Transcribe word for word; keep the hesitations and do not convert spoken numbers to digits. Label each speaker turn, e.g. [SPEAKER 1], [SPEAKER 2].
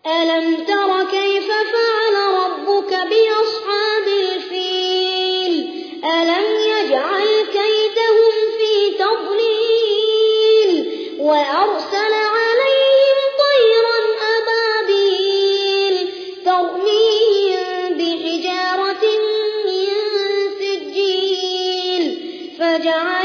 [SPEAKER 1] ألم تر كيف فعل ربك بأصحاب الفيل ألم يجعل كيدهم في تضليل وأرسل عليهم طيرا أبابيل ترميهم بحجارة من سجيل فجعل